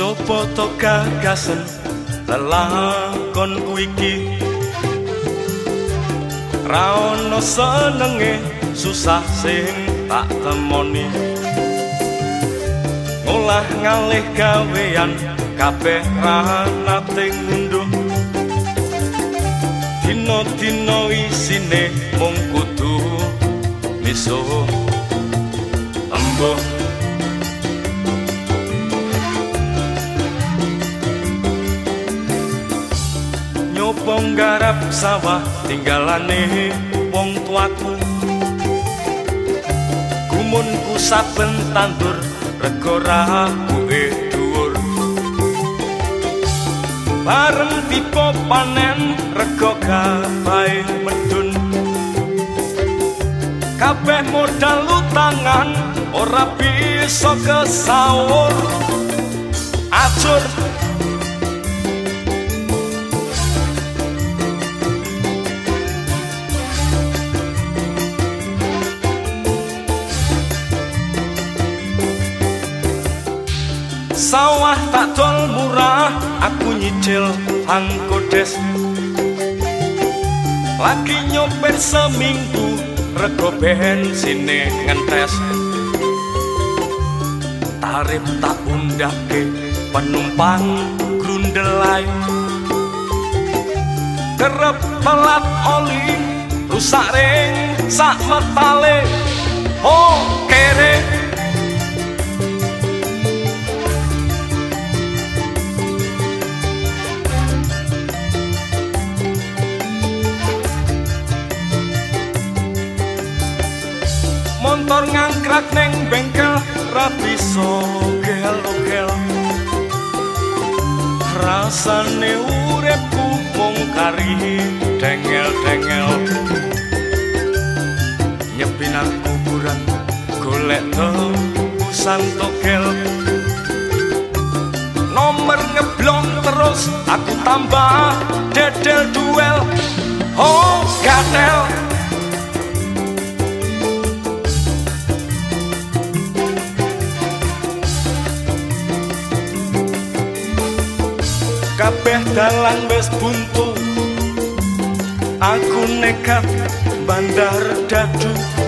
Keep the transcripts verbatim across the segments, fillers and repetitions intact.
Coba to gagasen lelakonku iki, ra ono senenge susah sing tak temoni. Ngolah ngalih gawean kabeh ra nate ngunduh, dina-dina isine mung kudu misuh embuh. Nyoba nggarap sawah tinggalane wong tuaku, gumunku saben tandur rego rakuke dhuwur. Bareng tiba panen rego gawe medun, kabeh modal utangan ora bisa kesaur. Acur sawah tak dol murah, aku nyicil angkodes. Lagi nyopir seminggu, rego bensine ngentes. Tarif tak undake, penumpang grundelai. Kerep telat oli, rusak ring sak metale. Oh kere motor ngangkrak neng bengkel ra bisa gel-gel. Rasane uripku mung kari dengel-dengel. Nyepinan kuburan golek tebusan togel. Nomor ngeblong terus aku tambah dedel duel. Oh gatel kabeh dalan wis buntu, aku nekat bandar dadu.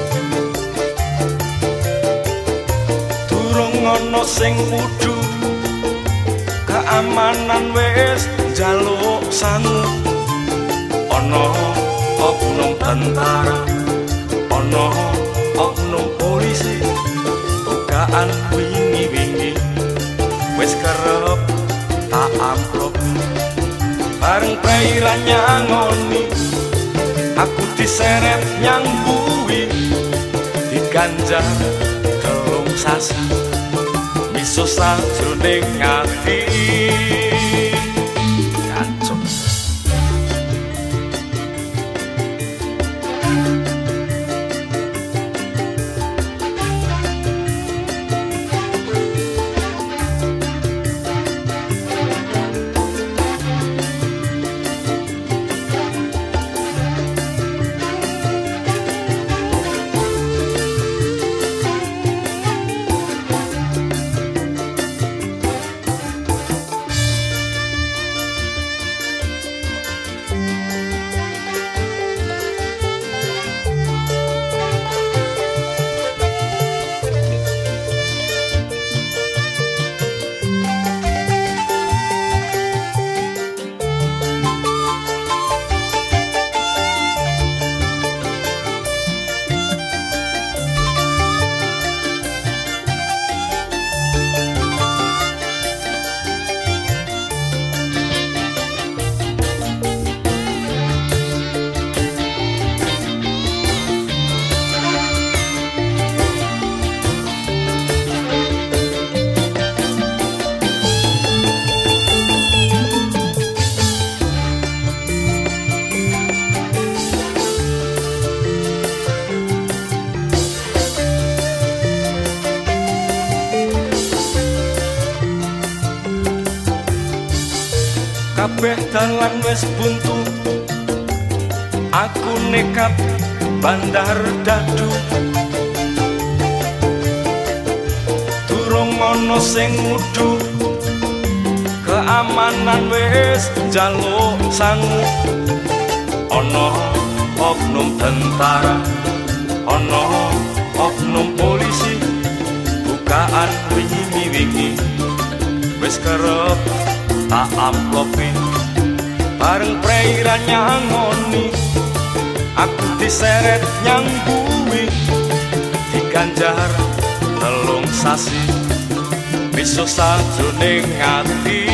Durung ana sing wudu, keamanan wis njaluk sangu. Ana oknum tentara, ana oknum polisi, tugaan wingi-wingi wis kerep tak amplop. Bareng perairan nyangoni, aku diseret nyang bui, diganja telung sasi, miso sajroning ati. Gancuk kabeh dalan wis buntu, aku nekat bandar dadu. Durung ana sing ngudu, keamanan wis jaluk sangu. Ono oknum tentara, ono oknum polisi, bukaan wingi-wingi wis kerep tak amplopi. Bareng perairan nyangoni, aku diseret nyang bumi, diganjar telung sasi, bisa sajroning ati.